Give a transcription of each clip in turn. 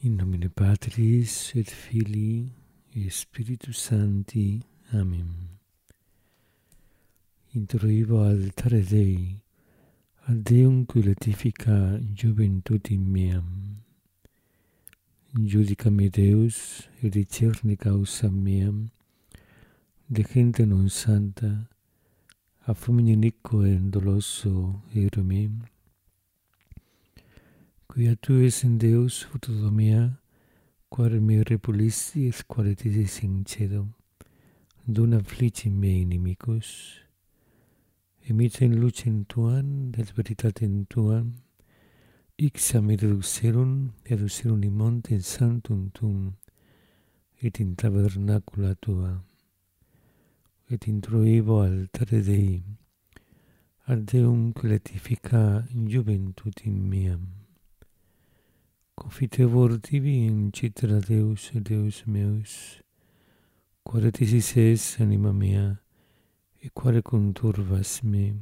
In nomine Patris et Filii et Spiritus Sancti. Amen. Introivo altare Dei, ad Deum qui letifica juventutim meam. Judica me Deus, et discerne causam meam, de gente non santa, a fumine iniquo et doloso ero meum. Quia tu es in Deus, fruto mea, quare me repulisti et quare tisis in cedo, dona afflici me inimicus, emite in lucem tuam, et veritatem tuam, ixam reducerum in monte sanctum tuum, et in tabernacula tua, et introivo altare Dei, ad Deum qui letifica juventutim meam. Confitevor tibi in citra Deus, Deus meus, quare tisis es anima mea, et quare conturvas me.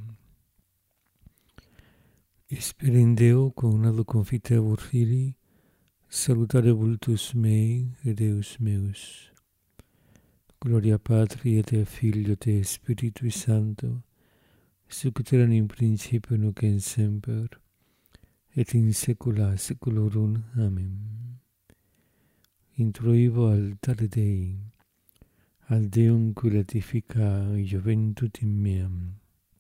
Speri in Deo, conado confitevor filii, salutare vultus mei, et Deus meus. Gloria Patri et Filio et Spiritui Sancto, sic erat in principio nunc et semper, et in saecula saeculorum. Amen. Introivo altare Dei, ad Deum qui letifica juventutim meam.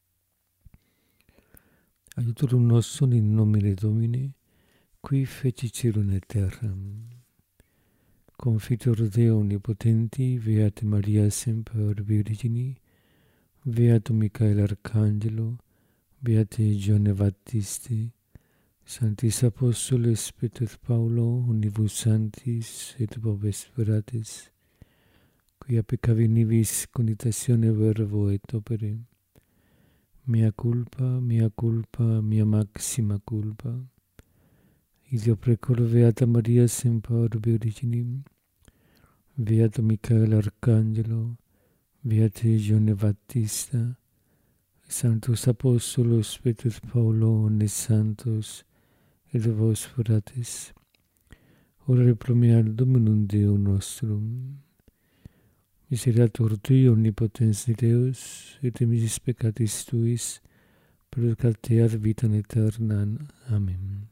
Aiutorium nostrum in nomine Domini, qui feci caelum et terram. Confitor Deo omnipotenti, Beata Maria semper Virgini, Beatum Michael Arcangelo, Beate Giovanne Baptisti, Sanctis Apostoles Petrus Paulo, unibus sanctis et vobis veratis, quia peccavi nibis conitatione verbo et opere, mea culpa, mia maxima culpa. Ideo precor Beata Maria semper Virginim, Beatum Michael Arcangelo, Beate Giovanne Battista, Sanctus Apostolos Petrus Paulo, omnes santos, et vos fratres, ora pro mea Dominum Deum nostrum. Miseriatur Tui, omnipotens Deus, et misis peccatis Tuis, perducat vitam aeternam. Amen.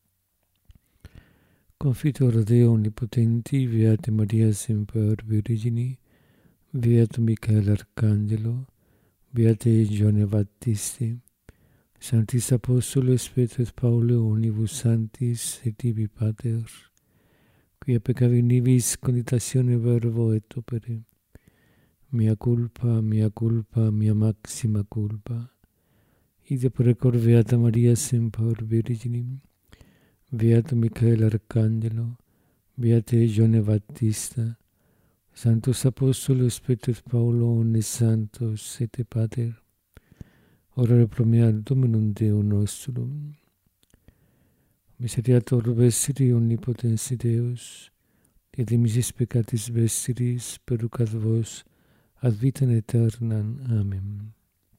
Confitor Deo omnipotenti, Beate Maria semper Virgini, Beatum Michael Arcangelo, Beate Giovanne Baptisti, Sanctis Apostoles Petrus Paulo, unibus sanctis et tibi Pater, quia peccavi nibis conitatione verbo et opere, mea culpa, mia maxima culpa. Ide precor Beata Maria semper Virginim, Beatum Michael Arcangelo, Beate Giovanne Battista, Sanctus Apostolos Petrus Paulo, omnes santos et Pater, ora pro mea Dominum Deum nostrum. Miseriatur vestri omnipotens Deus, et misis peccatis vestris perducat vos ad vitam aeternam. Amen.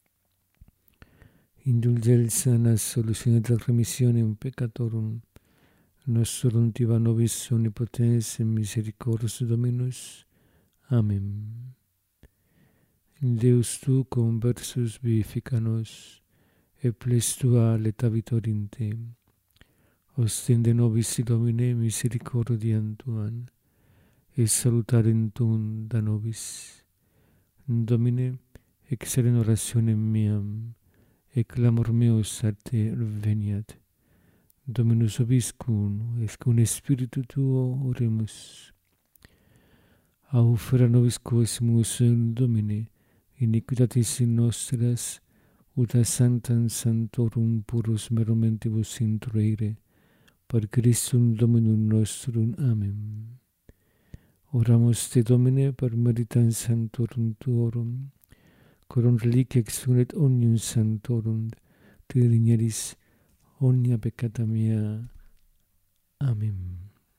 Indulgentia nas solutione et remissionem peccatorum nostrum tiba nobis omnipotens et misericors Dominus. Amen. Deus tu conversus vivifica nos, et ples tua letavitor in te. Ostende nobis Domine misericordiam tuam, et salutarem tuum da nobis. Domine, exere in orationem meam, et clamor meus a te veniat. Dominus vobiscum, et cum spiritu tuo oremus. Aufera nobis quosimus in Domine, iniquitatis nostras, ut a sanctam sanctorum purus merumentibus introire, per Christum Dominum nostrum. Amen. Oramus te Domine per meritam sanctorum tuorum, corum reliquia exunet omnium sanctorum, te digneris omnia peccata mea. Amen.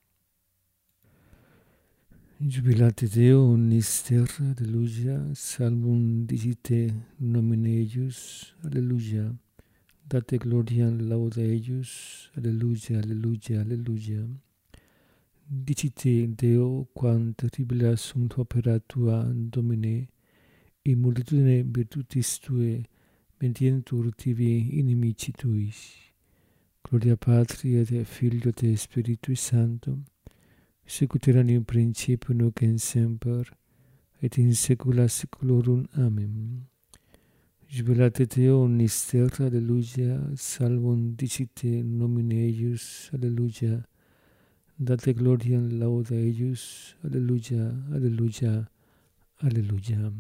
Jubilate Deo omnis terra, alleluia, salvum dicite nomine eius, alleluia, date gloriam lauda eius, alleluia, alleluia, alleluia. Dicite, Deo, quam terribilia sunt opera tua, Domine, in multitudine virtutis tuae medientur tibi inimici tuis. Gloria Patri et Filio et Spiritui Sancto, sicut erat in principio nunc et semper, et in saecula saeculorum. Amen. Jubilate Deo omnis terra, alleluia, salvum dicite nomine eius, alleluia, date gloriam lauda eius, alleluia, alleluia, alleluia.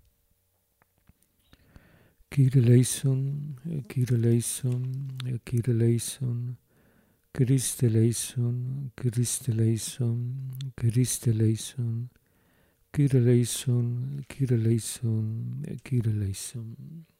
Kyrie eleison, Kyrie eleison, Kyrie eleison, Christe eleison, Christe eleison, Christe eleison, Kyrie eleison, Kyrie eleison, Kyrie eleison.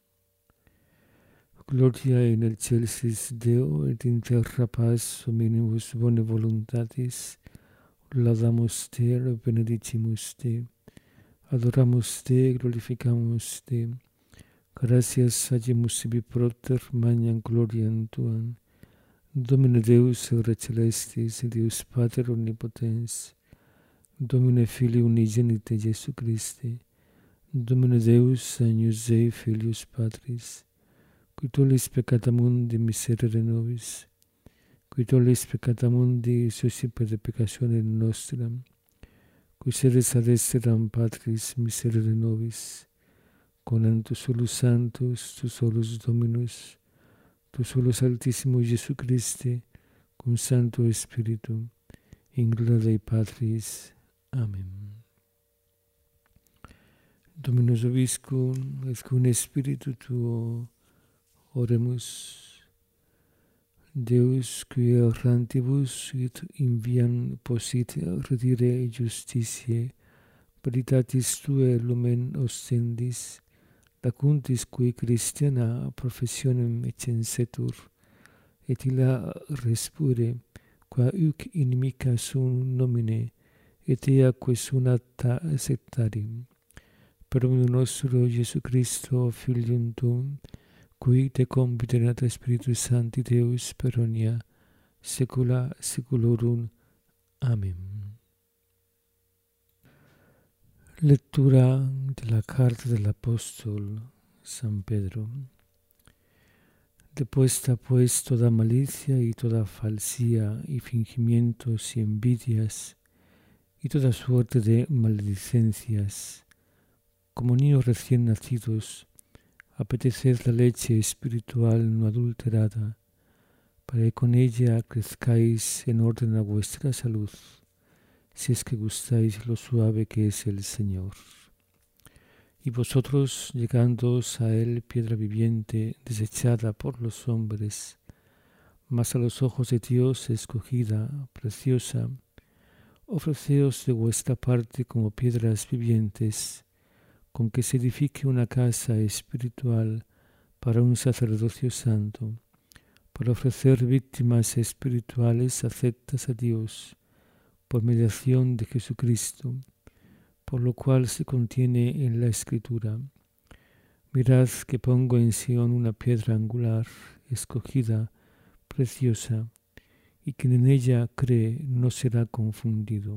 Gloria in excelsis Deo et in terra paz hominibus bone voluntatis, laudamus te, benedicimus te, adoramus te, glorificamus te, gratias agimus sibi propter magnam gloriam tuam, Domine Deus Re Celestis, Deus Pater Omnipotens, Domine Filii Unigenite Iesu Christi, Domine Deus Agnus Dei Filius Patris, qui tollis peccata mundi miserere nobis, qui tollis peccata mundi suscipe de peccatione nostra, qui sedes ad esteram Patris miserere nobis, con tu solus Sanctus, tu solus Dominus, tu solus Altissimus Iesu Christi, cum Sancto Spiritu, in gloria Dei Patris. Amen. Dominus vobiscum, et cum Spiritu tuo, oremus. Deus, qui errantibus in viam possit redire justitiae, veritatis tuae lumen ostendis, lacuntis qui Christiana professionem censetur, et illa respure, qua huc inimica sum nomine, et ea que sunata sectarim. Per omnium nostro Iesu Christo, Filium tuum, qui te conviterat Spiritus Sancti Deus per omnia saecula saeculorum. Amen. Lectura de la carta del apóstol San Pedro. Depuesta pues toda malicia y toda falsía y fingimientos y envidias y toda suerte de maledicencias, como niños recién nacidos, apeteced la leche espiritual no adulterada, para que con ella crezcáis en orden a vuestra salud, si es que gustáis lo suave que es el Señor. Y vosotros, llegándoos a él, piedra viviente, desechada por los hombres, mas a los ojos de Dios escogida, preciosa, ofreceos de vuestra parte como piedras vivientes, con que se edifique una casa espiritual para un sacerdocio santo, para ofrecer víctimas espirituales aceptas a Dios, por mediación de Jesucristo, por lo cual se contiene en la Escritura: mirad que pongo en Sión una piedra angular, escogida, preciosa, y quien en ella cree no será confundido.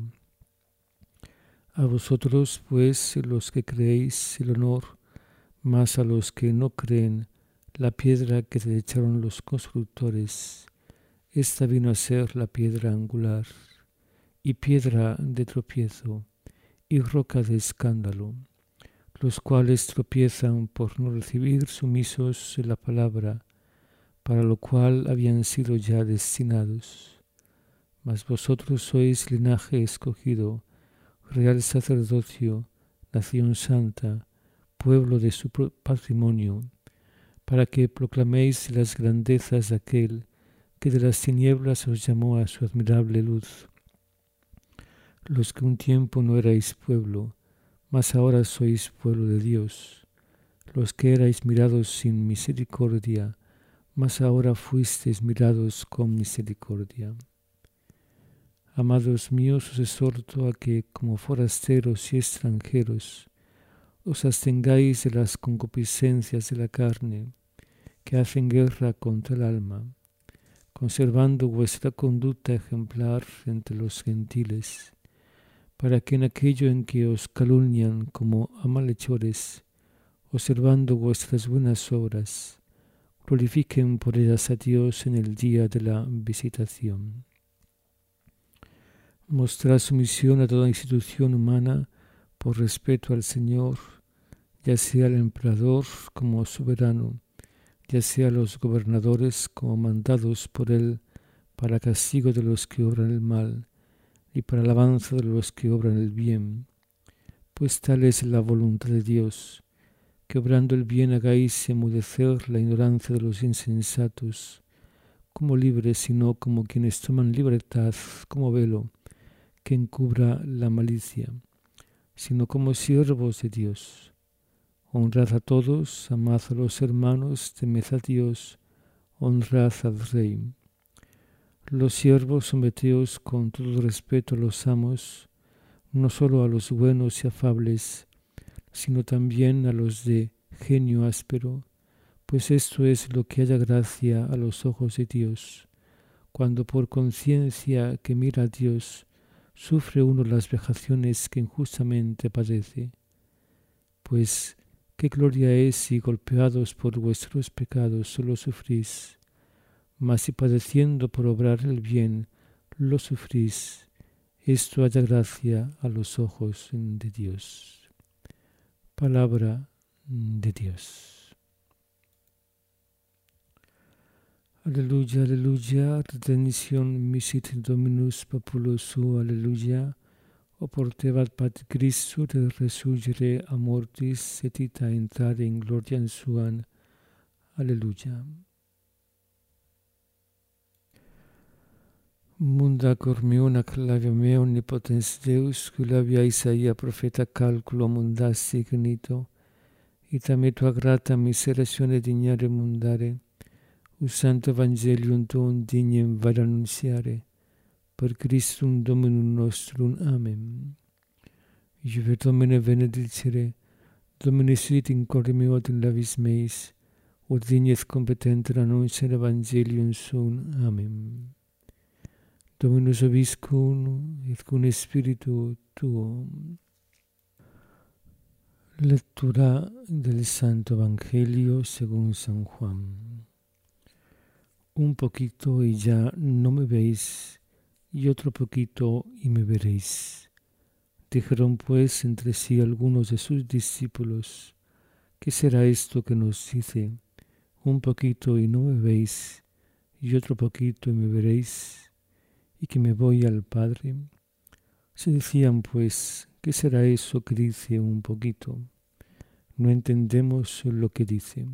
A vosotros, pues, los que creéis, el honor, mas a los que no creen, la piedra que desecharon los constructores, esta vino a ser la piedra angular, y piedra de tropiezo, y roca de escándalo, los cuales tropiezan por no recibir sumisos la palabra, para lo cual habían sido ya destinados. Mas vosotros sois linaje escogido, real sacerdocio, nación santa, pueblo de su patrimonio, para que proclaméis las grandezas de aquel que de las tinieblas os llamó a su admirable luz. Los que un tiempo no erais pueblo, mas ahora sois pueblo de Dios. Los que erais mirados sin misericordia, mas ahora fuisteis mirados con misericordia. Amados míos, os exhorto a que, como forasteros y extranjeros, os abstengáis de las concupiscencias de la carne, que hacen guerra contra el alma, conservando vuestra conducta ejemplar entre los gentiles, para que en aquello en que os calumnian como a malhechores, observando vuestras buenas obras, glorifiquen por ellas a Dios en el día de la visitación. Mostrad sumisión a toda institución humana por respeto al Señor, ya sea el emperador como soberano, ya sea los gobernadores como mandados por él para castigo de los que obran el mal y para alabanza de los que obran el bien, pues tal es la voluntad de Dios, que obrando el bien hagáis enmudecer la ignorancia de los insensatos, como libres, sino como quienes toman libertad como velo que encubra la malicia, sino como siervos de Dios. Honrad a todos, amad a los hermanos, temed a Dios, honrad al Rey. Los siervos someteos con todo respeto a los amos, no solo a los buenos y afables, sino también a los de genio áspero, pues esto es lo que haya gracia a los ojos de Dios, cuando por conciencia que mira a Dios, sufre uno las vejaciones que injustamente padece. Pues qué gloria es si golpeados por vuestros pecados solo sufrís, mas si padeciendo por obrar el bien lo sufrís, esto haya gracia a los ojos de Dios. Palabra de Dios. Aleluya, aleluya, redemption misit Dominus populo suo, aleluya. Oportebat pat Christus resurgere a mortis et ita entrare in gloriam suam. Aleluya. Munda cor meum ac labia mea omnipotens Deus, qui labia Isaia profeta calculo mundassi ignito, ita me tua grata miseratione dignare mundare, us santo evangelium tuum dignem vade annunziare, per Christum Dominum nostrum. Amen. Iuve Domine benedicere, Domine sit in corde meo et in labis meis, ut dignes competenter annunciare evangelium suum. Amen. Dominus vobiscum, et cum spiritu tuo. Lectura del Santo Evangelio según San Juan. Un poquito y ya no me veis, y otro poquito y me veréis. Dijeron pues entre sí algunos de sus discípulos: ¿qué será esto que nos dice? Un poquito y no me veis, y otro poquito y me veréis, y que me voy al Padre. Se decían pues: ¿qué será eso que dice un poquito? No entendemos lo que dice.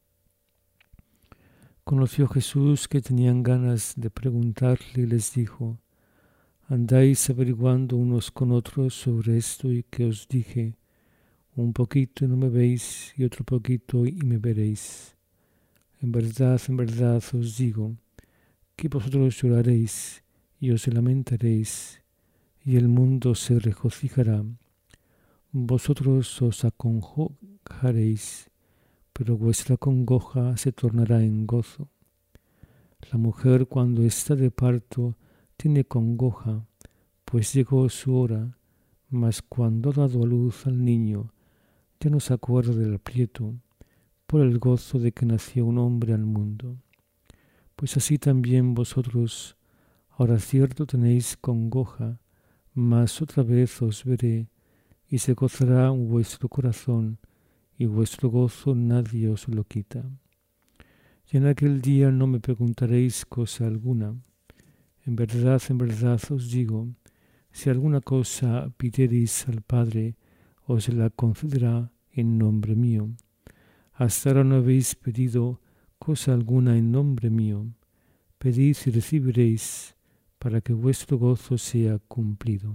Conoció Jesús que tenían ganas de preguntarle y les dijo: andáis averiguando unos con otros sobre esto y que os dije, un poquito y no me veis, y otro poquito y me veréis. En verdad os digo, que vosotros lloraréis y os lamentaréis, y el mundo se regocijará. Vosotros os acongojaréis, pero vuestra congoja se tornará en gozo. La mujer cuando está de parto tiene congoja, pues llegó su hora, mas cuando ha dado a luz al niño, ya no se acuerda del aprieto, por el gozo de que nació un hombre al mundo. Pues así también vosotros, ahora cierto tenéis congoja, mas otra vez os veré, y se gozará vuestro corazón, y vuestro gozo nadie os lo quita. Y en aquel día no me preguntaréis cosa alguna. En verdad os digo, si alguna cosa pidiereis al Padre, os la concederá en nombre mío. Hasta ahora no habéis pedido cosa alguna en nombre mío. Pedid y recibiréis, para que vuestro gozo sea cumplido.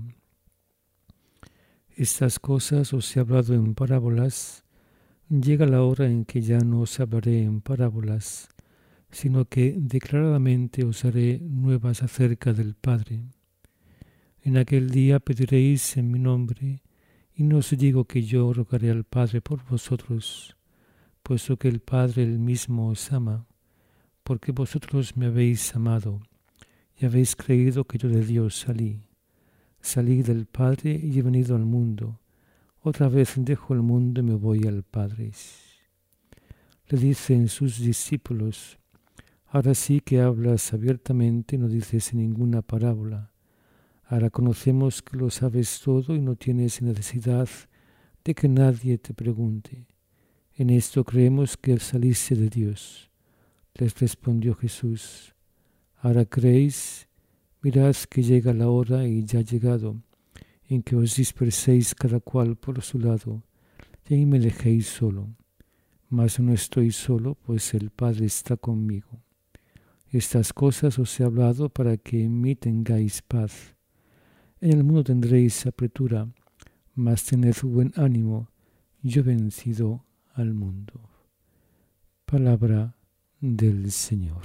Estas cosas os he hablado en parábolas. Llega la hora en que ya no os hablaré en parábolas, sino que declaradamente os haré nuevas acerca del Padre. En aquel día pediréis en mi nombre, y no os digo que yo rogaré al Padre por vosotros, puesto que el Padre él mismo os ama, porque vosotros me habéis amado y habéis creído que yo de Dios salí. Salí del Padre y he venido al mundo. Otra vez dejo el mundo y me voy al Padre. Le dicen sus discípulos: ahora sí que hablas abiertamente y no dices ninguna parábola. Ahora conocemos que lo sabes todo y no tienes necesidad de que nadie te pregunte. En esto creemos que saliste de Dios. Les respondió Jesús: ahora creéis, mirad que llega la hora y ya ha llegado, en que os disperséis cada cual por su lado, y ahí me dejéis solo. Mas no estoy solo, pues el Padre está conmigo. Estas cosas os he hablado para que en mí tengáis paz. En el mundo tendréis apretura, mas tened buen ánimo, yo he vencido al mundo. Palabra del Señor.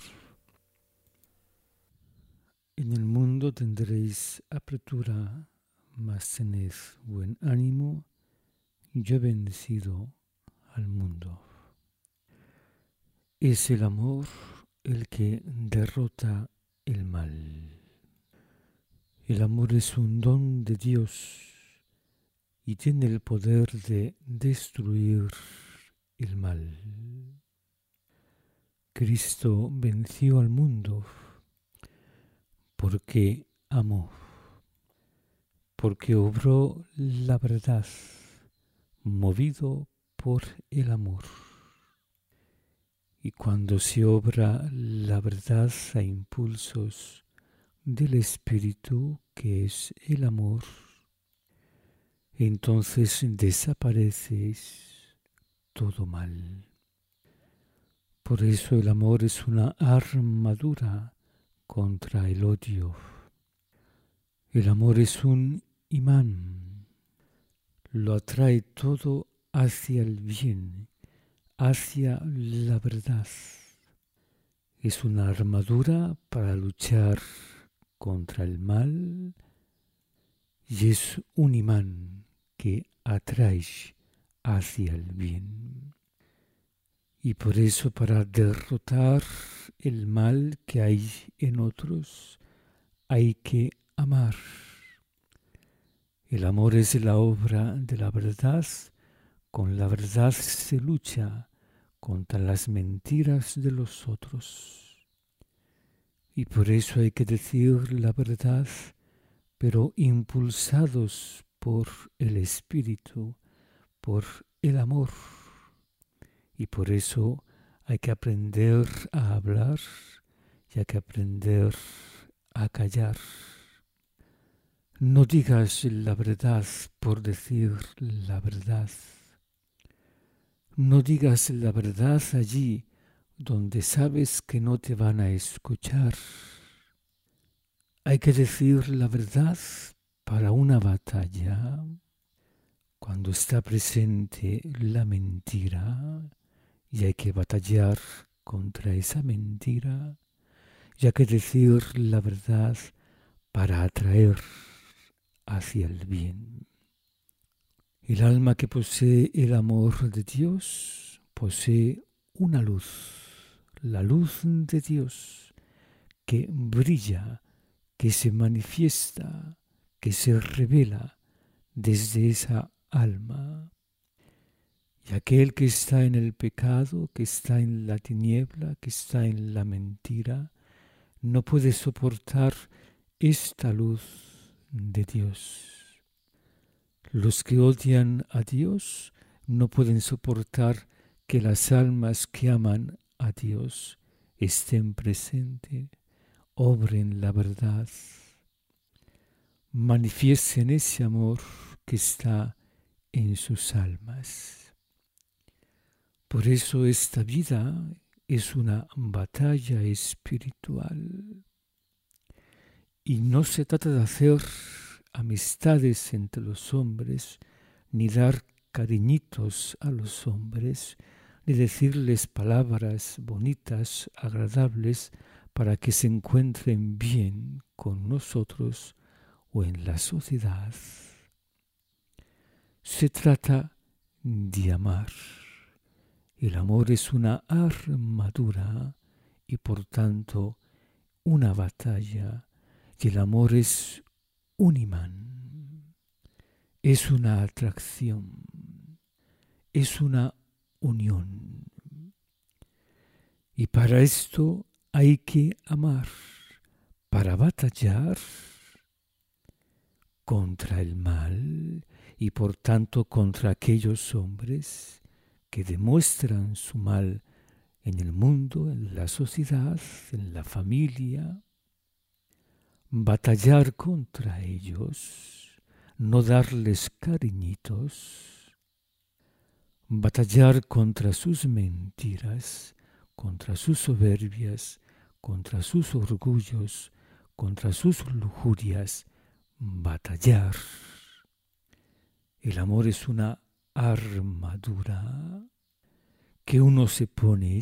En el mundo tendréis apretura, mas tened buen ánimo, yo he vencido al mundo. Es el amor el que derrota el mal. El amor es un don de Dios y tiene el poder de destruir el mal. Cristo venció al mundo porque amó, porque obró la verdad, movido por el amor. Y cuando se obra la verdad a impulsos del Espíritu, que es el amor, entonces desaparece todo mal. Por eso el amor es una armadura contra el odio. El amor es un imán, lo atrae todo hacia el bien, hacia la verdad. Es una armadura para luchar contra el mal y es un imán que atrae hacia el bien. Y por eso, para derrotar el mal que hay en otros, hay que amar. El amor es la obra de la verdad. Con la verdad se lucha contra las mentiras de los otros. Y por eso hay que decir la verdad, pero impulsados por el Espíritu, por el amor. Y por eso hay que aprender a hablar y hay que aprender a callar. No digas la verdad por decir la verdad. No digas la verdad allí donde sabes que no te van a escuchar. Hay que decir la verdad para una batalla. Cuando está presente la mentira y hay que batallar contra esa mentira, y hay que decir la verdad para atraer hacia el bien. El alma que posee el amor de Dios posee una luz, la luz de Dios, que brilla, que se manifiesta, que se revela desde esa alma. Y aquel que está en el pecado, que está en la tiniebla, que está en la mentira, no puede soportar esta luz de Dios. Los que odian a Dios no pueden soportar que las almas que aman a Dios estén presentes, obren la verdad, manifiesten ese amor que está en sus almas. Por eso esta vida es una batalla espiritual. Y no se trata de hacer amistades entre los hombres, ni dar cariñitos a los hombres, ni decirles palabras bonitas, agradables, para que se encuentren bien con nosotros o en la sociedad. Se trata de amar. El amor es una armadura y por tanto una batalla. Y el amor es un imán, es una atracción, es una unión. Y para esto hay que amar, para batallar contra el mal y por tanto contra aquellos hombres que demuestran su mal en el mundo, en la sociedad, en la familia. Batallar contra ellos, no darles cariñitos, batallar contra sus mentiras, contra sus soberbias, contra sus orgullos, contra sus lujurias, batallar. El amor es una armadura que uno se pone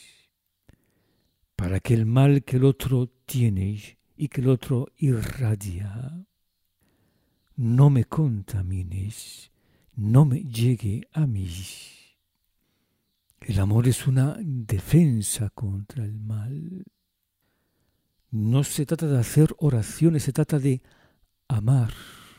para que el mal que el otro tiene y que el otro irradia no me contamines, no me llegue a mí. El amor es una defensa contra el mal. No se trata de hacer oraciones, se trata de amar,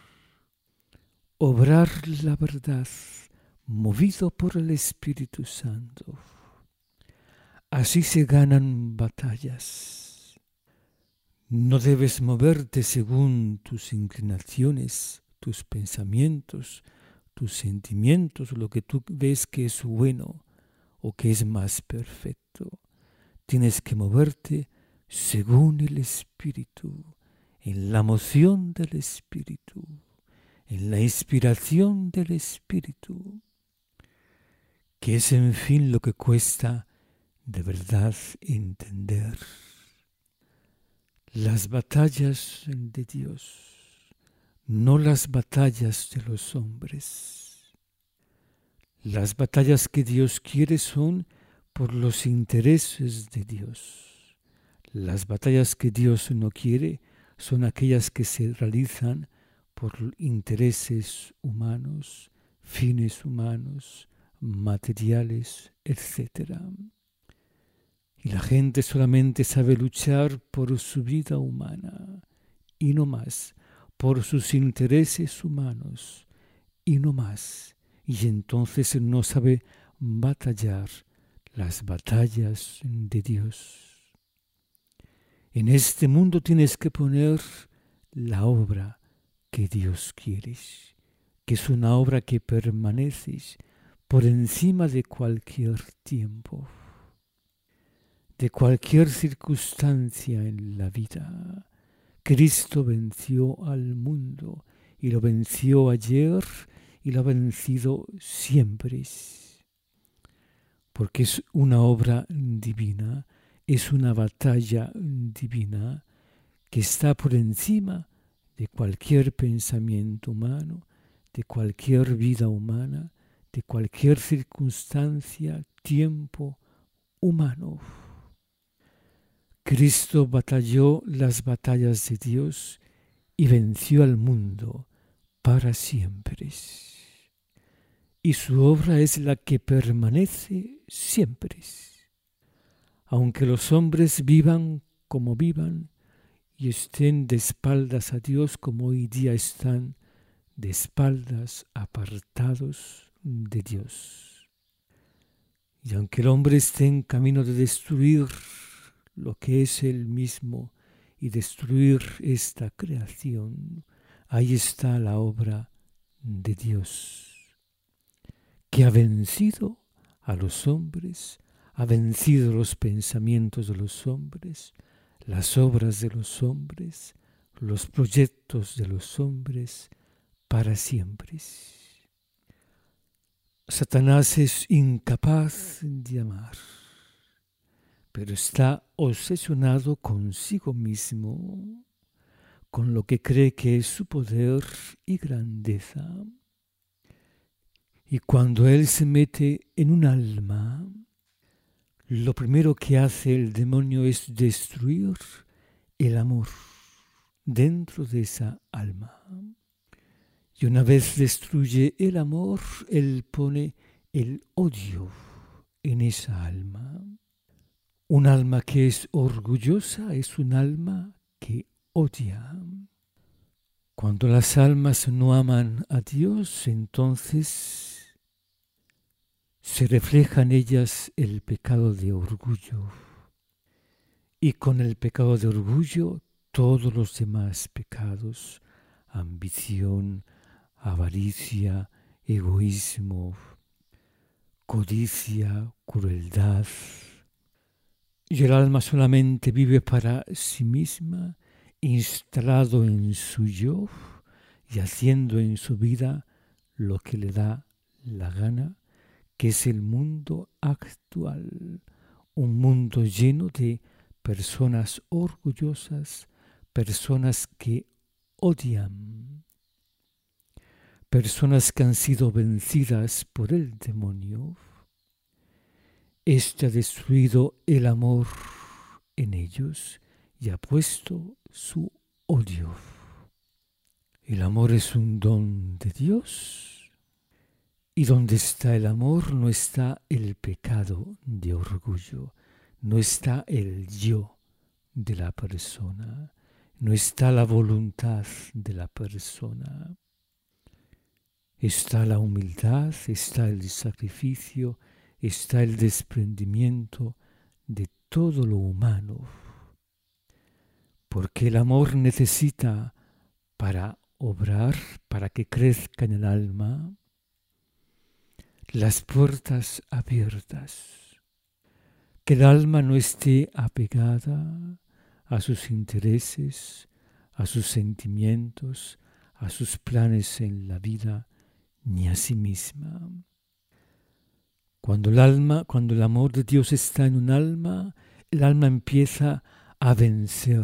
obrar la verdad, movido por el Espíritu Santo. Así se ganan batallas. No debes moverte según tus inclinaciones, tus pensamientos, tus sentimientos, lo que tú ves que es bueno o que es más perfecto. Tienes que moverte según el Espíritu, en la moción del Espíritu, en la inspiración del Espíritu, que es en fin lo que cuesta de verdad entender. Las batallas de Dios, no las batallas de los hombres. Las batallas que Dios quiere son por los intereses de Dios. Las batallas que Dios no quiere son aquellas que se realizan por intereses humanos, fines humanos, materiales, etc. Y la gente solamente sabe luchar por su vida humana y no más, por sus intereses humanos y no más. Y entonces no sabe batallar las batallas de Dios. En este mundo tienes que poner la obra que Dios quiere, que es una obra que permanece por encima de cualquier tiempo, de cualquier circunstancia en la vida. Cristo venció al mundo y lo venció ayer y lo ha vencido siempre, porque es una obra divina, es una batalla divina que está por encima de cualquier pensamiento humano, de cualquier vida humana, de cualquier circunstancia, tiempo humano. Cristo batalló las batallas de Dios y venció al mundo para siempre. Y su obra es la que permanece siempre. Aunque los hombres vivan como vivan y estén de espaldas a Dios como hoy día están de espaldas apartados de Dios. Y aunque el hombre esté en camino de destruir lo que es él mismo y destruir esta creación, ahí está la obra de Dios, que ha vencido a los hombres, ha vencido los pensamientos de los hombres, las obras de los hombres, los proyectos de los hombres para siempre. Satanás es incapaz de amar, pero está obsesionado consigo mismo, con lo que cree que es su poder y grandeza. Y cuando él se mete en un alma, lo primero que hace el demonio es destruir el amor dentro de esa alma. Y una vez destruye el amor, él pone el odio en esa alma. Un alma que es orgullosa es un alma que odia. Cuando las almas no aman a Dios, entonces se refleja en ellas el pecado de orgullo. Y con el pecado de orgullo, todos los demás pecados, ambición, avaricia, egoísmo, codicia, crueldad. Y el alma solamente vive para sí misma, instalado en su yo y haciendo en su vida lo que le da la gana, que es el mundo actual, un mundo lleno de personas orgullosas, personas que odian, personas que han sido vencidas por el demonio. Este ha destruido el amor en ellos y ha puesto su odio. El amor es un don de Dios y donde está el amor no está el pecado de orgullo, no está el yo de la persona, no está la voluntad de la persona. Está la humildad, está el sacrificio, está el desprendimiento de todo lo humano. Porque el amor necesita para obrar, para que crezca en el alma, las puertas abiertas. Que el alma no esté apegada a sus intereses, a sus sentimientos, a sus planes en la vida, ni a sí misma. Cuando el amor de Dios está en un alma, el alma empieza a vencer.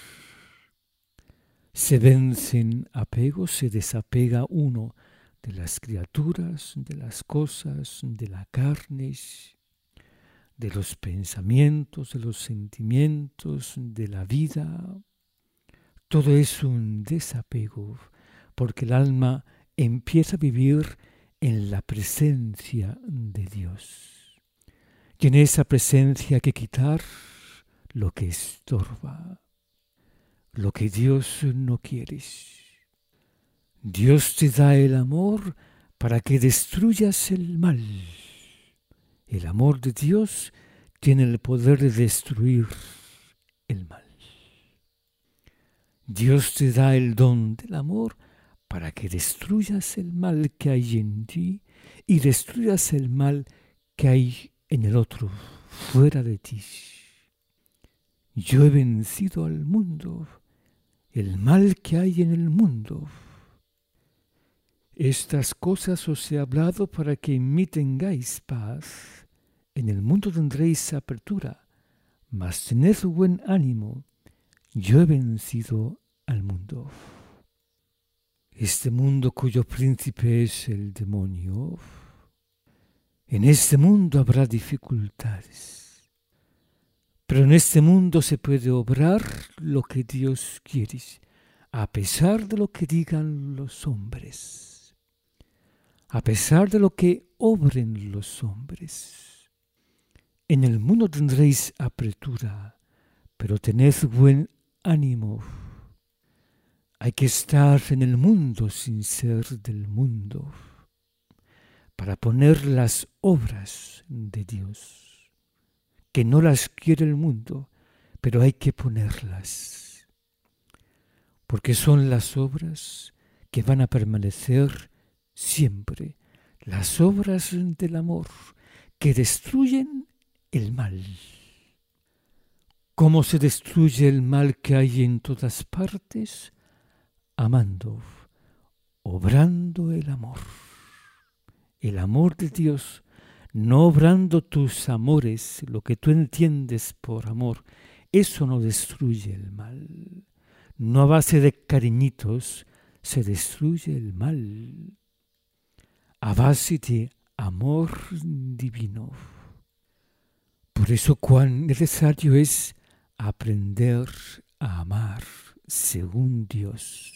Se vencen apegos, se desapega uno de las criaturas, de las cosas, de la carne, de los pensamientos, de los sentimientos, de la vida. Todo es un desapego, porque el alma empieza a vivir en la presencia de Dios. Y en esa presencia hay que quitar lo que estorba, lo que Dios no quiere. Dios te da el amor para que destruyas el mal. El amor de Dios tiene el poder de destruir el mal. Dios te da el don del amor para que destruyas el mal que hay en ti y destruyas el mal que hay en el otro, fuera de ti. Yo he vencido al mundo, el mal que hay en el mundo. Estas cosas os he hablado para que en mí tengáis paz. En el mundo tendréis apertura, mas tened buen ánimo. Yo he vencido al mundo. Este mundo cuyo príncipe es el demonio. En este mundo habrá dificultades, pero en este mundo se puede obrar lo que Dios quiere, a pesar de lo que digan los hombres, a pesar de lo que obren los hombres. En el mundo tendréis apertura, pero tened buen ánimo. Hay que estar en el mundo sin ser del mundo, para poner las obras de Dios, que no las quiere el mundo, pero hay que ponerlas, porque son las obras que van a permanecer siempre, las obras del amor, que destruyen el mal. ¿Cómo se destruye el mal que hay en todas partes? Amando, obrando el amor de Dios, no obrando tus amores, lo que tú entiendes por amor. Eso no destruye el mal. No a base de cariñitos se destruye el mal. A base de amor divino. Por eso cuán necesario es aprender a amar según Dios.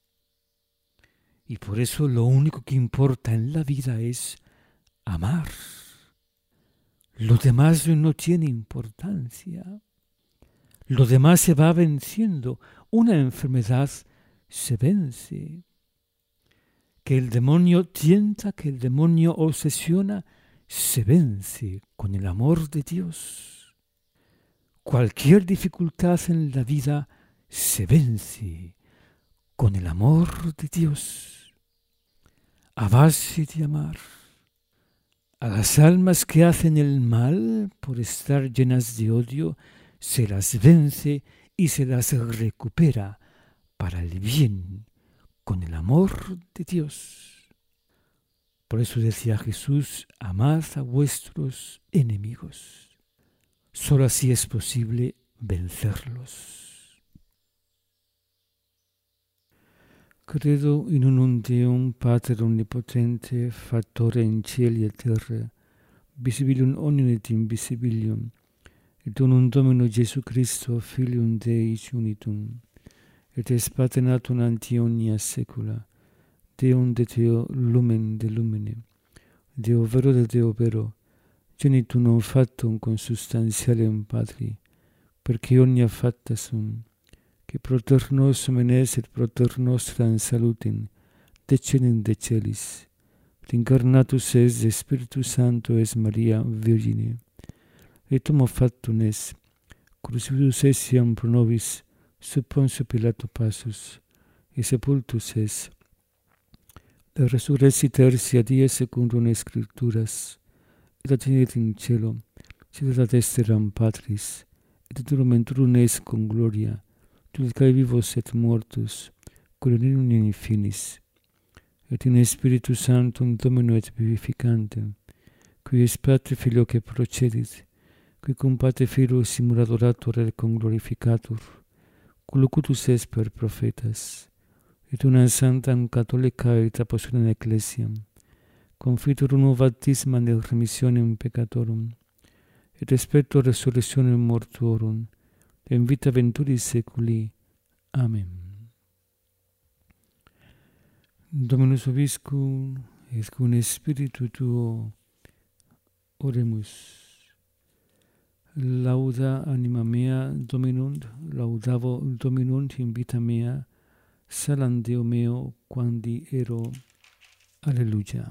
Y por eso lo único que importa en la vida es amar. Lo demás no tiene importancia. Lo demás se va venciendo. Una enfermedad se vence. Que el demonio tienta, que el demonio obsesiona, se vence con el amor de Dios. Cualquier dificultad en la vida se vence con el amor de Dios. A base de amar a las almas que hacen el mal por estar llenas de odio, se las vence y se las recupera para el bien con el amor de Dios. Por eso decía Jesús, amad a vuestros enemigos. Solo así es posible vencerlos. Credo in unum Deum, Pater omnipotente, Factore in cieli et terra, visibilium omnium et invisibilium, et unum Domino Jesu Christo, Filium Dei unitum, et es Pater natum ante omnia saecula, Deum de Deo, lumen de lumine, Deo vero de Deo vero, genitum non factum consubstantialem Patri, perché omnia facta sum, que proter nos menes et proter nostram salutem, descendent de celis, et incarnatus es de Spiritus Sancto es Maria Virgine, et homo factum es, crucifitus essiam pro nobis, sub Pontio Pilato passus, et sepultus es, et resurrexit tertia die secundum Scripturas, et ascendit in cielo, sit ad dexteram Patris, et turmenturum est con gloria, judicae vivos et mortus, coroninum in finis, et in Spiritus Sanctum Domino et vivificantem, qui es Patre Filio que procedit, qui cum Patre Filio simul adorator et conglorificator, cum locutus est per prophetas, et unam sanctam catholica et apostolica ecclesiam, confitur uno baptismam et remissionem peccatorum, et expecto resurrectionem mortuorum, in vita venturis seculi. Amen. Dominus vobiscum, et cum spiritu tuo, oremus. Lauda anima mea Dominum, laudavo Dominum in vita mea, salam Deo meo, quando ero. Alleluia.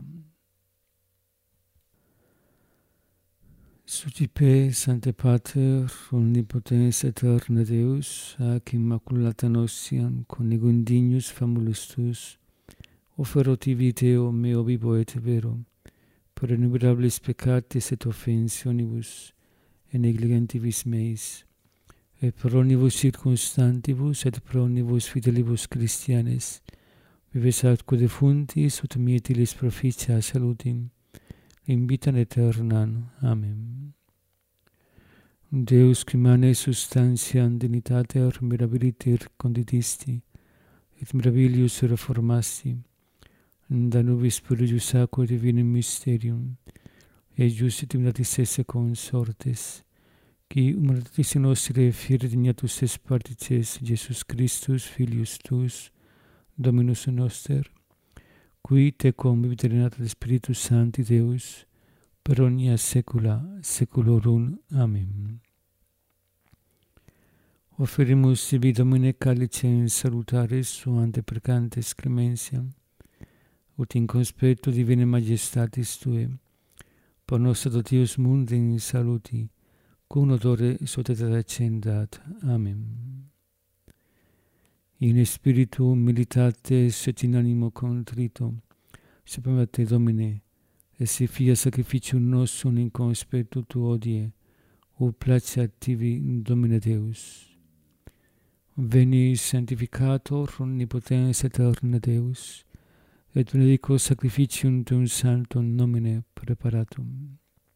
Sucipe, Sancte Pater, omnipotens aeterne Deus, ac immaculata nostiam, conigo indignus famulus tuus, offero tibi Deo meo vivo et vero, per innumerabilis peccatis et offensionibus, et negligentibus meis, et per omnibus circumstantibus, et per omnibus fidelibus Christianes, vives atque defuntis, ut mietilis proficia salutim, in vitam aeternam. Amen. Deus qui mane substantiam dignitater mirabiliter conditisti, et mirabilius reformasti, da nubis spiritus aquae divinum mysterium, et justit divinitatis esse consortes, qui humanitatis nostre fiere dignatus est partices Jesus Christus, Filius tuus, Dominus noster, qui tecum vivit regnat Spiritus Sancti Deus, per omnia saecula saeculorum. Amen. Offerimus sibi Domine calicem salutaris suante precantes clementiam, ut in conspectu divinae majestatis Tue, per nos adoptius mundi in saluti, cum odore sotetat accendat. Amen. In spiritu humilitatis et in animo contrito, sapem Te, Domine, et si fia sacrificium nostrum in conspectu Tuo die, ut placeat Tibi, Domine Deus. Veni sanctificator omnipotens aeterne Deus, et benedico sacrificium Tuum sanctum nomine preparatum.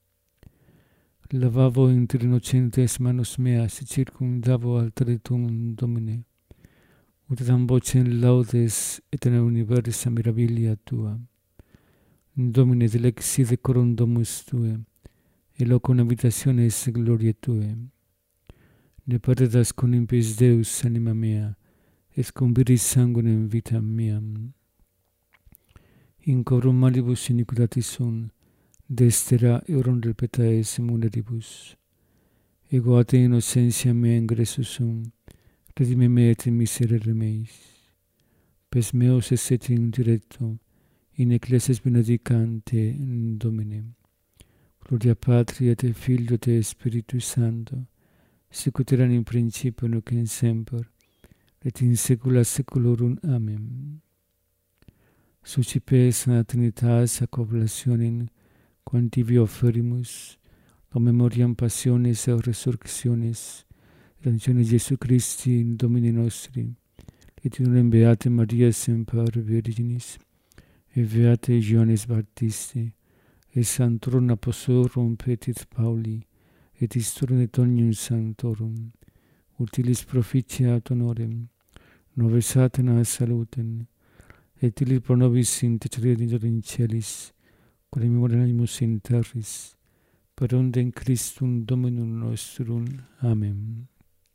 Lavavo inter innocentes manos meas, et circumdavo altare Tuum, Domine, ut tam vocem laudes et in universa mirabilia Tua. Domine, delexi decorum domus Tue, et locum habitationes gloriae Tue. Ne perdas con impis Deus anima mea, et conviris sanguinem vitam meam. In cobrum malibus iniquitatis sunt, destera eorum del petaes muneribus. Ego a te innocentia mea ingressus sum, redime me et in miserere meis. Pes meos esset in directo, in ecclesias benedicante Domine. Gloria Patri et Filio et Spiritus Sancto, sic ut erat in principio nunc in semper, et in saecula saeculorum. Amen. Suscipes a Trinitas ac oblationem, quantivi offerimus, a memoriam passiones et resurrectionis, et Jesu Christi, Domini nostri, et in unum Beate Maria semper Virginis, et Beate Ioannis Baptisti, et Sanctorum Apostolorum Petit Pauli, et Historiam et omnium sanctorum, utilis proficiat honorem, nobis satana salutem, et illi pro nobis intercedit in celis, quod memoriamus in terris, per undem Christum Dominum nostrum. Amen.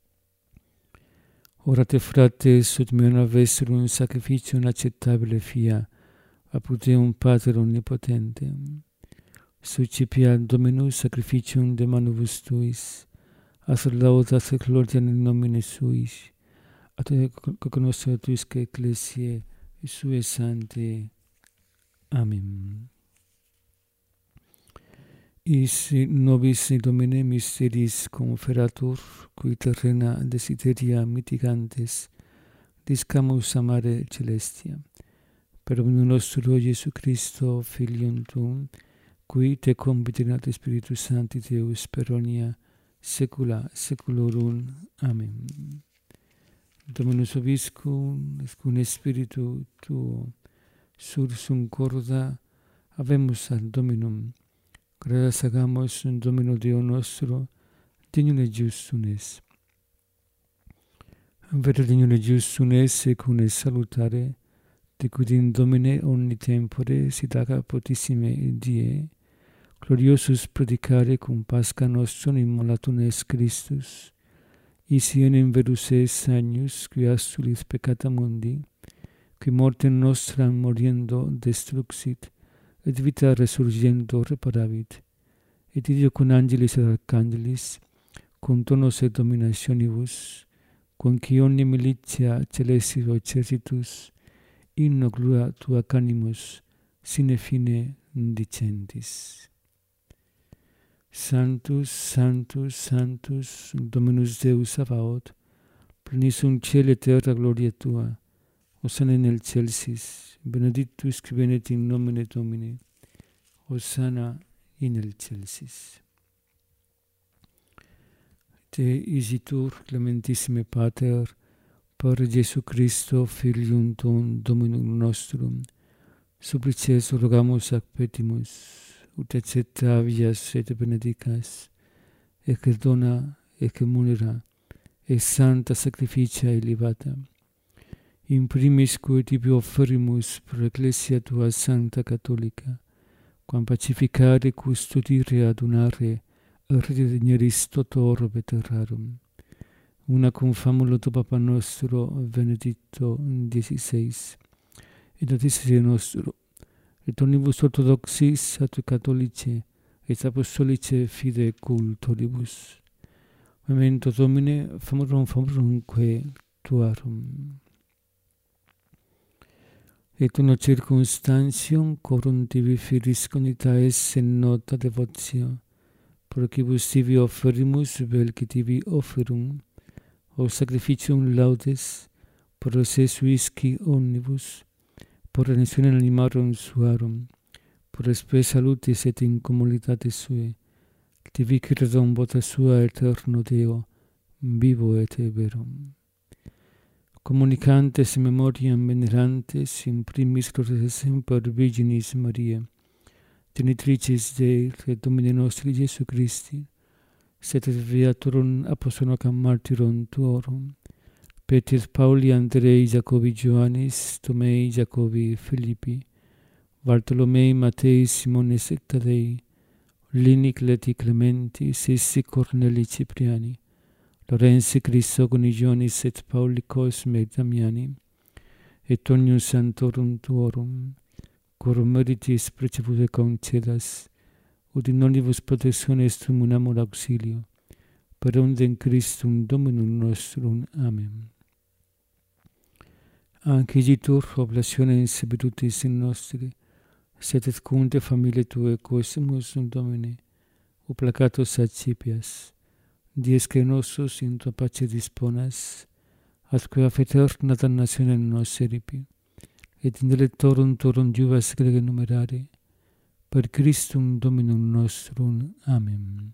Orate frates, ut me una vestrum sacrificium acceptabile fia, apud Deum Pater omnipotentem. Suscipiat Dominus sacrificium de manibus tuis, as laudas et gloria in nomine suis, at cognoscere tuisque ecclesiae sue sanctae. Amen. Is nobis Domine mysteris conferatur, qui terrena desideria mitigantes, discamus amare celestia. Per omnium nostro Iesu Christo, Filium Tuum, qui te conviterinat Spiritus Sancti Deus per omnia saecula saeculorum. Amen. Dominus vobiscum, et cum spiritu tuo, sursum corda, habemus ad Dominum. Gratias hagamos Domino Deo nostro, dignum et justum es. Vere dignum et justum es, et cum salutare, decudin Domine omni tempore sit hac potissime die, gloriosus predicare cum Pascha nostrum immolatum est Christus, isi enim verus es agnus, qui astulis peccata mundi, qui mortem nostram moriendo destruxit, et vita resurgiendo reparavit, et ideo cum angelis et archangelis, cum tonos et dominationibus, cum qui omni militia celestis exercitus, inno gloria tua canimus, sine fine dicentis. Sanctus, Sanctus, Sanctus, Dominus Deus Sabaoth, plenissum caeli et terra gloria tua, Hosanna in excelsis, benedictus qui venit in nomine Domini, Hosanna in excelsis. Te isitur, clementissime Pater, per Jesu Christo, Filium Tuum, Dominum nostrum, supplices rogamus ac petimus, ut acceptavias et benedicas, et dona et munera, et sancta sacrificia elevata. In primis quod tibi offerimus pro ecclesia tua sancta catholica, quam pacificare, custodire, adunare, redegneris toto orbe terrarum. Una cum famulo tu Papa nostro Benedicto XVI, et notitiae nostro, et omnibus orthodoxis et catholice, et apostolice fide cultoribus. Memento Domine, famurumque tuarum. Et uno circumstantium corum tibi filis conita es in nota devotio, procibus tibi offerimus vel qui tibi offerum, o sacrificium laudes, pro se suisci omnibus, por redentionem animarum suarum, por spe salutis et incomoditatis sue, tibi credum vota sua eterno Deo, vivo et verum. Communicantes in memoriam venerantes, in primis glorias semper Virginis Maria, genitricis Dei et Domini nostri Iesu Christi, sed et viatorum apostolum martyrum tuorum, Petir Pauli, Andrei, Jacobi, Ioannis, Tomei, Jacobi, Filippi, Bartolomei, Matei, Simone, Sectadei, Lini, Cleti, Clementi, Sissi, Corneli, Cipriani, Lorenzi, Crisogoni, Ioannis, et Pauli, Cosme, et Damiani, et omnium sanctorum tuorum, corum meritis precipute concedas, ut in omnibus protectiones tuum un amor auxilio, per undem Christum Dominum nostrum. Amen. Anciditur oblationes virtutis in nostri, sed et cunte familiae Tuae quosimus Domine, o placatus accipias, dies que nossos in tua pace disponas, atque af aeterna damnatione nos eripi, et in delectorum tuorum juvas grege numerare, per Christum Dominum nostrum. Amen.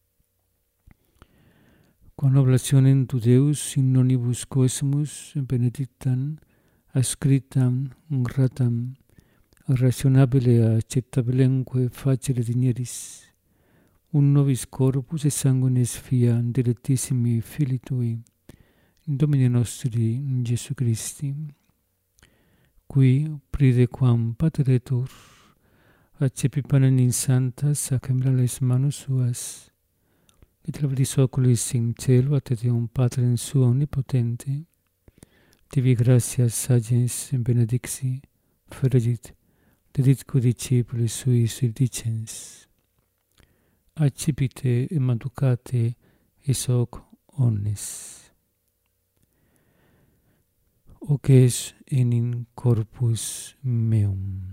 Quam oblationem tu Deus in nonibus quosimus benedictam, ascriptam, gratam, rationabile acceptabilemque facere digneris, un nobis corpus et sanguinis fiat dilectissimi Filii Tui, in Domine nostri Iesu Christi, qui pride quam pateretur, accepi panem in sanctas sacramentales manus suas, et levatis oculis in cielo ad Deum Patrem suo omnipotente, tibi gratias sagens benedixi, feregit, deditque discipulis suis dicens, accipite et manducate eis hoc omnes. Hoc es in corpus meum.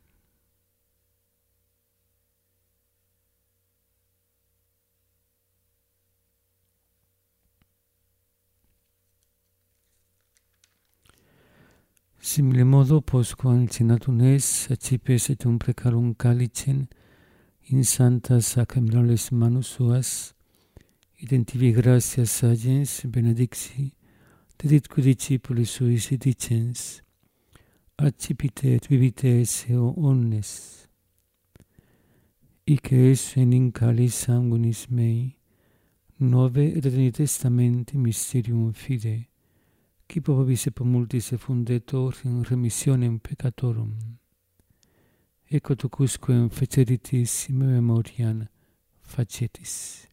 Simile modo, postquam cenatum es, accipes et precarum calicem in sanctas sacramentales manus suas, identivi gratias sagens benedixi, deditque discipulis suis dicens, accipite et vivite esse omnes. Ic es in calice sanguinis mei, nove et in testamenti mysterium fide, qui probabis et multis fundetur in remissionem peccatorum. Ecco tocusque feceritis in memoriam facetis.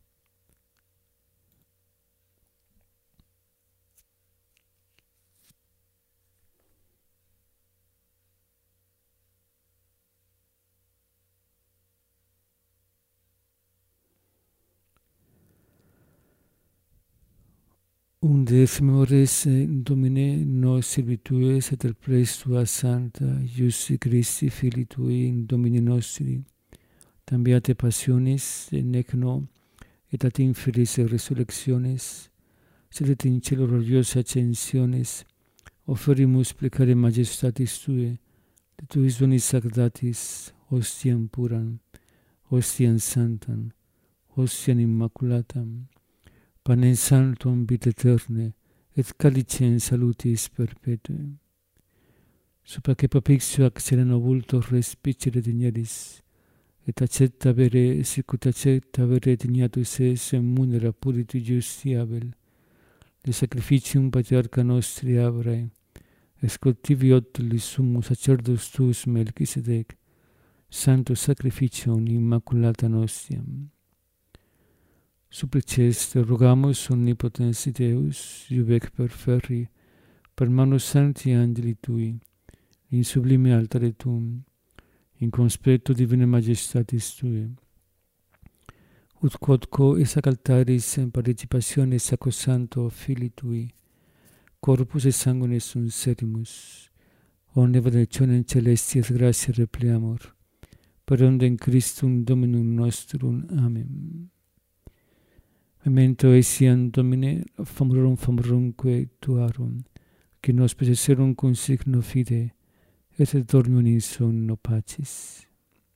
Unde memores Domine nos servitues et el pres Tua Sancta Iussi Christi Filii Tui in Domini nostri, tambiate passionis, nec no, et ad infelis resurrectiones, sed et in cielo gloriosa ascensiones, offerimus plecare majestatis Tue, de Tuis donis sanctatis, hostiam puram, hostiam sanctam, hostiam immaculatam, panem sanctum vitae aeterne, et calicem salutis perpetue. Supaque propitio ac sereno vultus respicere digneris, et accepta vere, sicut accepta vere dignatus es munera puritu justi Abel, de sacrificium patriarca nostri Abrae, escultivi otulis summus sacerdos tuus Melchisedec, sancto sacrificium immaculata nostiam. Supplices te rogamus omnipotens Deus, iubec perferri, per manus sancti angeli Tui, in sublime altare Tuum, in conspectu divinae majestatis Tue, ut quodquo esac altaris in participationis sacrosancto Filii Tui, corpus et sanguinis sunt serimus, omne benedictionem celesti et gratia repleamur, per undem Christum Dominum nostrum. Amen. Memento etiam Domine, famorumque Tuarum, qui nos possesserum cum signo fide, et dormium in sonno pacis.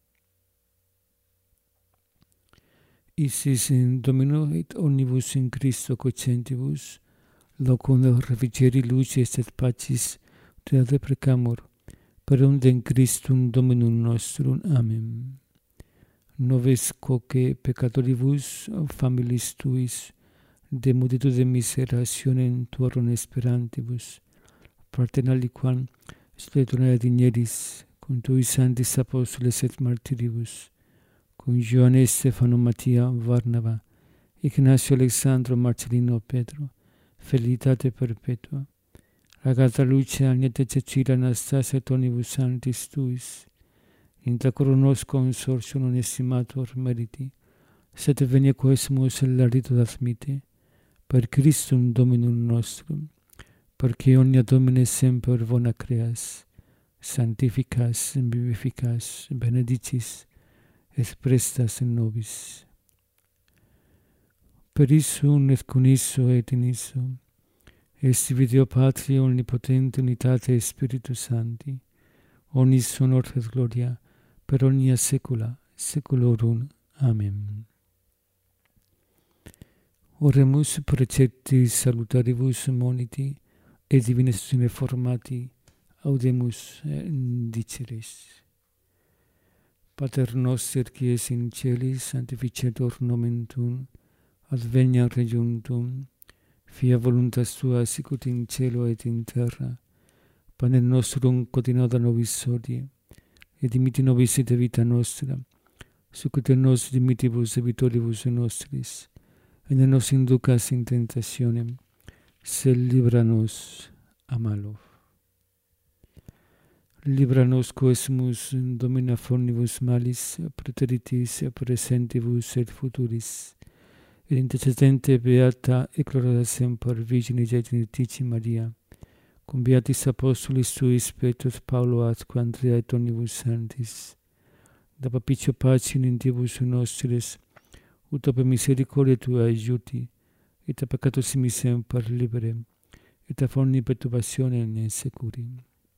Isis in Domino et omnibus in Christo cocentibus, locum refrigeri lucis et pacis te deprecamur, per undem Christum Dominum nostrum. Amen. Noves quoque peccatoribus familis Tuis, de multitude miserationem Tuorum esperantibus, fraternaliquam spiritunare digneris, cum Tui sanctis apostoles et martiribus, cum Ioanne Stefano Mattia Varnava, Ignacio Alexandro Marcellino Pedro, felicitate perpetua, Agatha Lucia Agneta Cecilia Anastasia et omnibus sanctis Tuis, intra coronos consortium onesimator meriti, sed venia quesumus larito admite, per Christum Dominum nostrum, perque omnia Domine semper bona creas, sanctificas, vivificas, benedicis, et prestas in nobis. Per issum et con isso et in isso, est Deo Patria omnipotente unitate Spiritus Sancti, omnis honor et gloria, per omnia saecula saeculorum. Amen. Oremus preceptis salutaribus moniti, et divina iustitione formati, audemus diceris. Pater noster, qui es in celis, sanctificetur nomen tuum, adveniat regnum tuum, fiat voluntas tua sicut in cielo et in terra. Panem nostrum quotidianum da nobis hodie, et dimitti nobis et vita nostra, sicut et nos dimittivus debitoribus nostris, et ne nos inducas in tentationem, sed libera nos a malo. Libera nos quesumus Domine fornibus malis, praeteritis presentibus et futuris, et intercedente beata et glorata semper Virgine Genitici Maria, cum beatis apostolis suis Petrus, Paulo, atque Andrea et omnibus sanctis, da papicio pace in Diebus nostris, ut per misericordia tua aiuti, et a peccatus simis semper libere, et a omni perturbatione ne securi.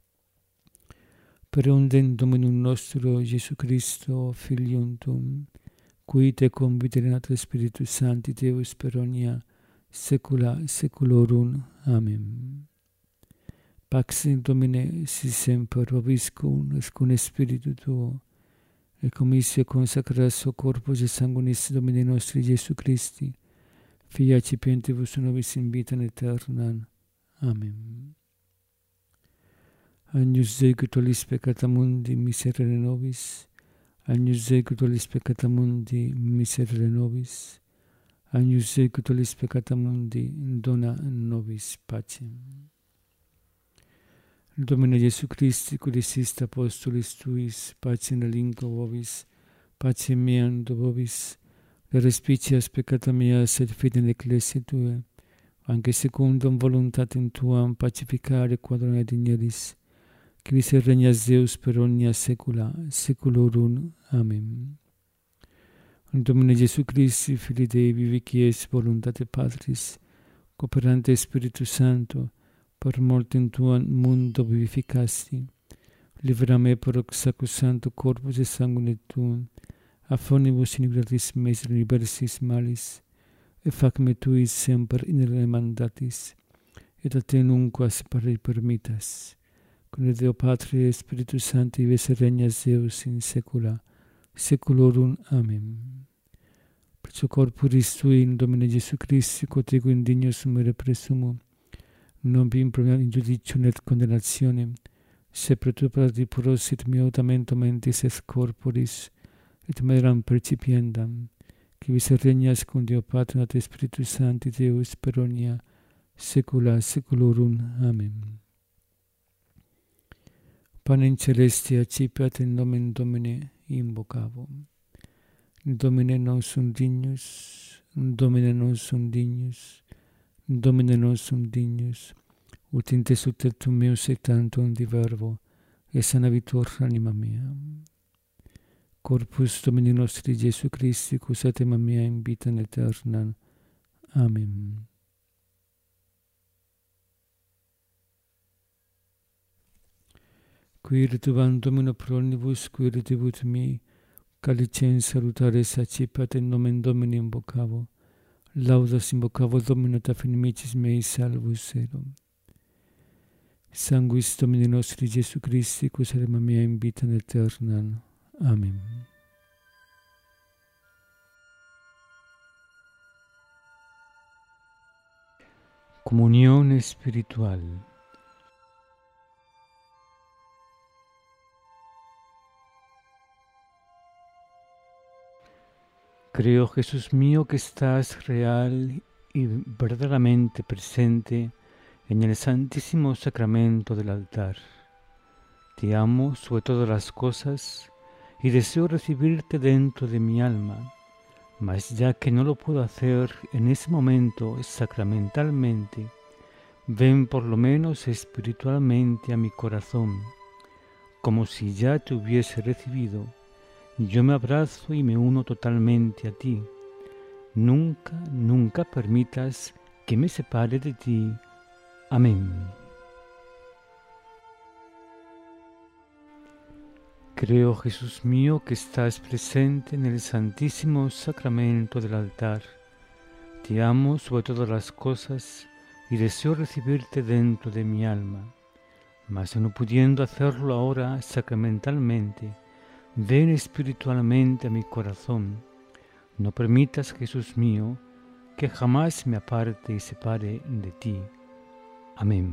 Per ondem Dominum nostro Iesu Christo, Filium tuum, qui te conviterenat Spiritus Sancti Deus per omnia saecula saeculorum. Amen. Pax Domine si semper vobiscum et cum spiritu tuo, et commissio consacras o corpus et sanguinis Domini nostri Iesu Christi, Fili accipientibus nobis in vitam aeternam. Amen. Agnus Dei qui tollis peccata mundi, miserere nobis. Agnus Dei qui tollis peccata mundi, miserere nobis. Agnus Dei qui tollis peccata mundi, dona nobis pacem. Domine Iesu Christi, qui diciste apostolis tuis, pacem relinquo vobis, pacem meam do vobis, le respicias peccata meas et fidem ecclesiae tuae, anche secundum voluntatem tuam pacificare quadrone digneris, qui vis regnas Deus per omnia saecula saeculorum. Amen. Domine Iesu Christi, Filii Dei vivi, qui es voluntate Patris, cooperante Spiritus Sancto, per mortem tuam mundo vivificasti, libera me per sacrosancto corpus et sanguine tuum, a fornibus iniquitas meis liberis malis, et fac me tuis semper in mandatis, et a te nunquam separare permittas, con Deo Patria et Spiritus Sancti ves regnas Deus in saecula saeculorum. Amen. Precio corporis tui in Domine Iesu Christi, quod ego indigno sumere presumo, non vi improviam in judicium et condenationem, se per tu parati prosit miautamento mentis et corporis, et maneram percipiendam, qui vis regnas cum Deo Patria et Spiritus Sancti Deus per omnia saecula saeculorum. Amen. Panem celeste accipiat in nomen Domine invocavo. Domine non sum dignus, Domine non sum dignus, Domine non sum dignus, ut in te subtertum meus et tantum di verbo, et sanavitur anima mea. Corpus Domini nostri Iesu Christi, cusat anima mea in vitam aeternam. Amen. Qui retubam Domino pro omnibus, qui retibut mi, calicem salutares accipiat in nomen Domini invocavo, laudas invocavo Domino ta finimicis mei salvus erum. Sanguis Domini nostri Iesu Christi, cus anima mea in vitam aeternam. Amen. Comunión espiritual. Creo, Jesús mío, que estás real y verdaderamente presente en el santísimo sacramento del altar. Te amo sobre todas las cosas y deseo recibirte dentro de mi alma, mas ya que no lo puedo hacer en ese momento sacramentalmente, ven por lo menos espiritualmente a mi corazón, como si ya te hubiese recibido. Yo me abrazo y me uno totalmente a ti. Nunca, nunca permitas que me separe de ti. Amén. Creo, Jesús mío, que estás presente en el Santísimo Sacramento del altar. Te amo sobre todas las cosas y deseo recibirte dentro de mi alma. Mas no pudiendo hacerlo ahora sacramentalmente, ven espiritualmente a mi corazón. No permitas, Jesús mío, que jamás me aparte y separe de ti. Amén.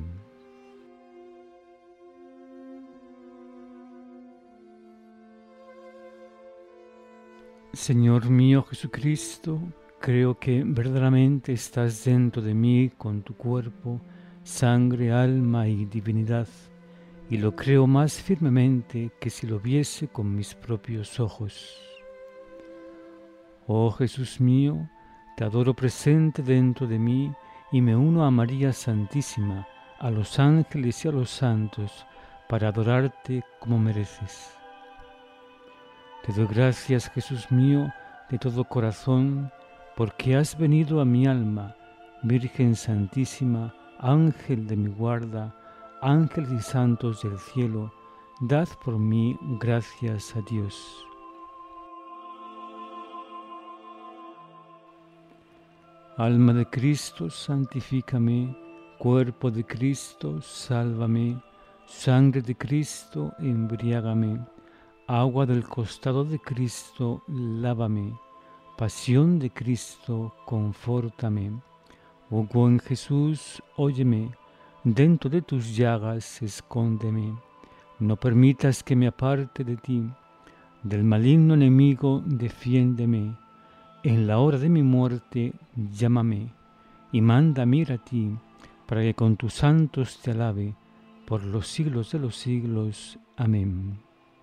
Señor mío Jesucristo, creo que verdaderamente estás dentro de mí con tu cuerpo, sangre, alma y divinidad, y lo creo más firmemente que si lo viese con mis propios ojos. Oh Jesús mío, te adoro presente dentro de mí y me uno a María Santísima, a los ángeles y a los santos, para adorarte como mereces. Te doy gracias, Jesús mío, de todo corazón, porque has venido a mi alma, Virgen Santísima, Ángel de mi guarda, ángeles y santos del cielo, dad por mí gracias a Dios. Alma de Cristo, santifícame, cuerpo de Cristo, sálvame, sangre de Cristo, embriágame, agua del costado de Cristo, lávame, pasión de Cristo, confórtame. Oh buen Jesús, óyeme, dentro de tus llagas escóndeme, no permitas que me aparte de ti, del maligno enemigo defiéndeme, en la hora de mi muerte llámame, y mándame ir a ti, para que con tus santos te alabe, por los siglos de los siglos. Amén.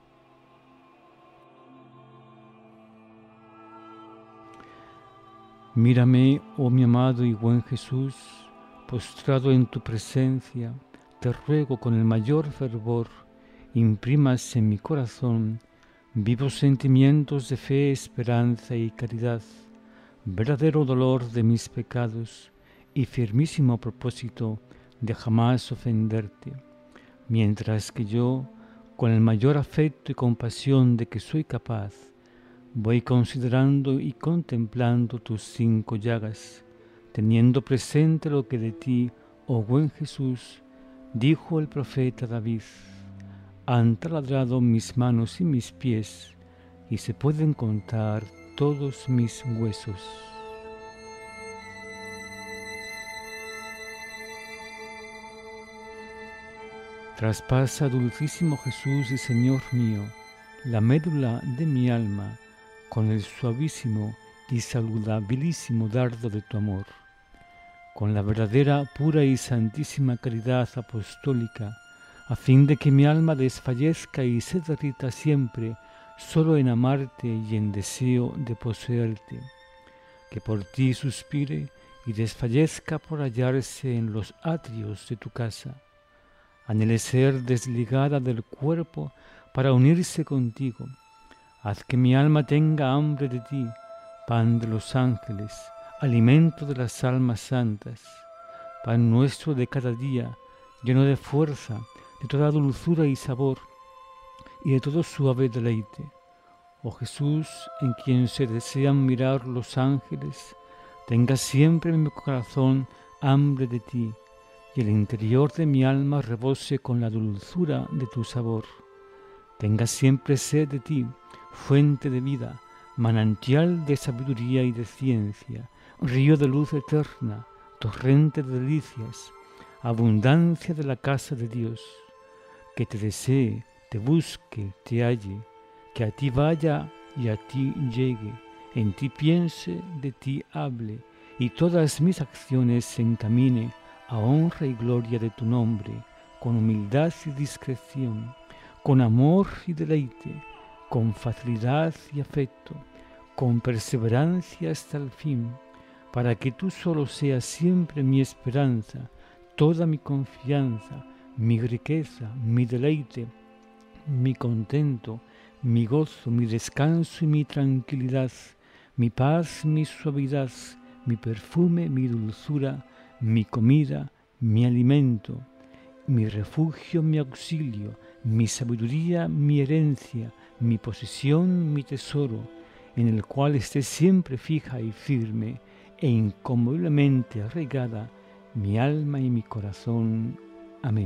Mírame, oh mi amado y buen Jesús, postrado en tu presencia, te ruego con el mayor fervor, imprimas en mi corazón vivos sentimientos de fe, esperanza y caridad, verdadero dolor de mis pecados y firmísimo propósito de jamás ofenderte, mientras que yo, con el mayor afecto y compasión de que soy capaz, voy considerando y contemplando tus 5 llagas, teniendo presente lo que de ti, oh buen Jesús, dijo el profeta David: han taladrado mis manos y mis pies, y se pueden contar todos mis huesos. Traspasa, dulcísimo Jesús y Señor mío, la médula de mi alma, con el suavísimo y saludabilísimo dardo de tu amor, con la verdadera, pura y santísima caridad apostólica, a fin de que mi alma desfallezca y se derrita siempre solo en amarte y en deseo de poseerte, que por ti suspire y desfallezca por hallarse en los atrios de tu casa, anhele ser desligada del cuerpo para unirse contigo. Haz que mi alma tenga hambre de ti, pan de los ángeles, alimento de las almas santas, pan nuestro de cada día, lleno de fuerza, de toda dulzura y sabor, y de todo suave deleite. Oh Jesús, en quien se desean mirar los ángeles, tenga siempre en mi corazón hambre de ti, y el interior de mi alma rebose con la dulzura de tu sabor. Tenga siempre sed de ti, fuente de vida, manantial de sabiduría y de ciencia, río de luz eterna, torrente de delicias, abundancia de la casa de Dios. Que te desee, te busque, te halle, que a ti vaya y a ti llegue, en ti piense, de ti hable, y todas mis acciones se encamine a honra y gloria de tu nombre, con humildad y discreción, con amor y deleite, con facilidad y afecto, con perseverancia hasta el fin, para que tú solo seas siempre mi esperanza, toda mi confianza, mi riqueza, mi deleite, mi contento, mi gozo, mi descanso y mi tranquilidad, mi paz, mi suavidad, mi perfume, mi dulzura, mi comida, mi alimento, mi refugio, mi auxilio, mi sabiduría, mi herencia, mi posesión, mi tesoro, en el cual esté siempre fija y firme e inconmoviblemente arraigada mi alma y mi corazón. Amén.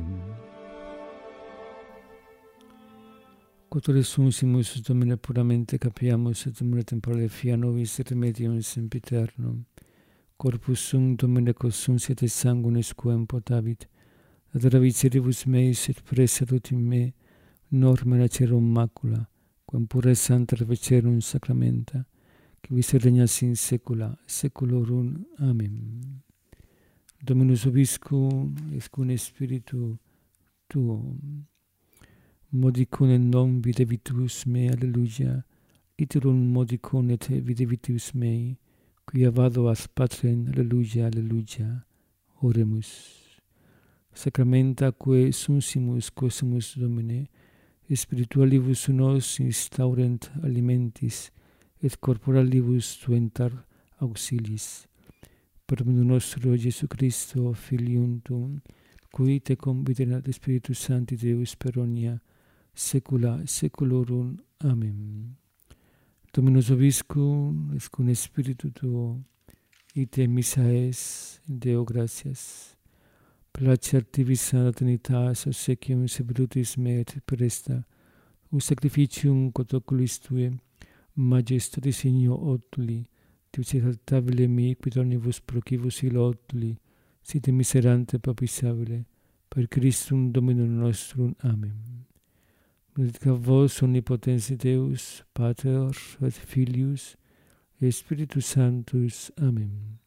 Quod sumus Domine puramente capiamus et Domine temporale fia nobis remedium sempiternum. Corpus sum Domine quos et sanguinis quem potavit, ad raviciribus meis et preseduti me, norma lacerum macula, quem pura santa revicerum sacramenta, qui vis regnas in saecula saeculorum. Amen. Dominus vobiscum, et cum spiritu tuum. Modicum et non videbitus me, alleluia, iterum modicum et videbitus mei, quia vado as Patrem, alleluia, alleluia. Oremus. Sacramenta quae sunsimus cosimus Domine, spiritualibus nos instaurent alimentis, et corporalibus tuentar auxiliis. Per nostro Jesu Christo, Filium tuum, qui te conviterat Spiritus Sancti Deus per omnia saecula saeculorum. Amen. Dominus vobiscum, et cum spiritu tuo, ite missa es, Deo gratias. Placer tibi Santa Trinitas, obsequium sapientis me et presta, ut sacrificium quod oculis tue, majestatis signo otuli, Deus exaltabile mi, quid omnibus procibus illo otuli, site miserante papisabile, per Christum Dominum nostrum. Amen. Benedicat vos omnipotens Deus, Pater et Filius, et Spiritus Sanctus. Amen.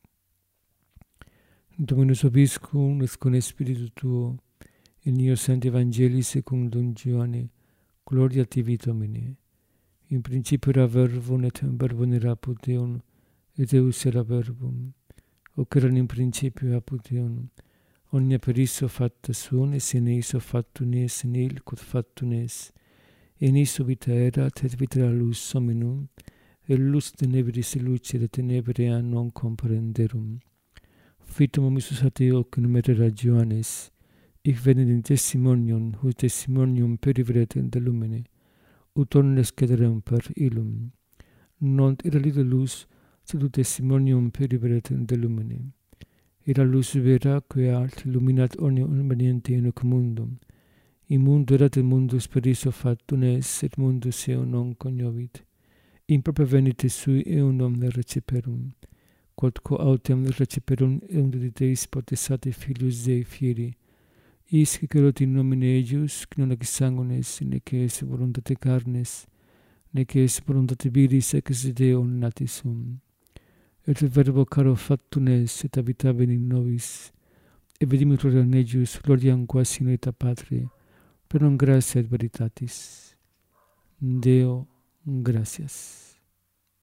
Dominus vobiscum, et cum spiritu tuo, in nihil sancti Evangelii secundum Ioanne, gloria tibi Domine. In principio era verbum, et verbum era apud Deum, et Deus era verbum. Hoc erat in principio apud Deum. Omnia per issue facta sunt, et in issue factum est, in il quod factum est. In issue vita erat, et vita era lux hominum, et lux tenebris luce de tenebrea non comprenderum. Fitum omissus ad Deo, que numerera Ioannes, hic venit in testimonium, ut testimonium periveret de lumine, ut omnes cederem per illum. Non era lite lux, sed ut testimonium periveret de lumine. Era lux vera, quae alt illuminat omnium inveniente in hoc mundum. In mundo erat et mundus per issue factum est, et mundus eum non cognovit. In propria venite sui eum non receperum. Quodquo autem receperum eum de Deis potestate Filius Dei fieri, isque cerot in nomine eius, qui non ex sanguinis, nec es voluntate carnes, nec es voluntate viris ex Deo natis sum. Et verbo caro factum est, et habitavi in nobis, et vidimus gloriam eius, gloriam quasi in aeta Patri, per non gratia et veritatis. Deo, gratias.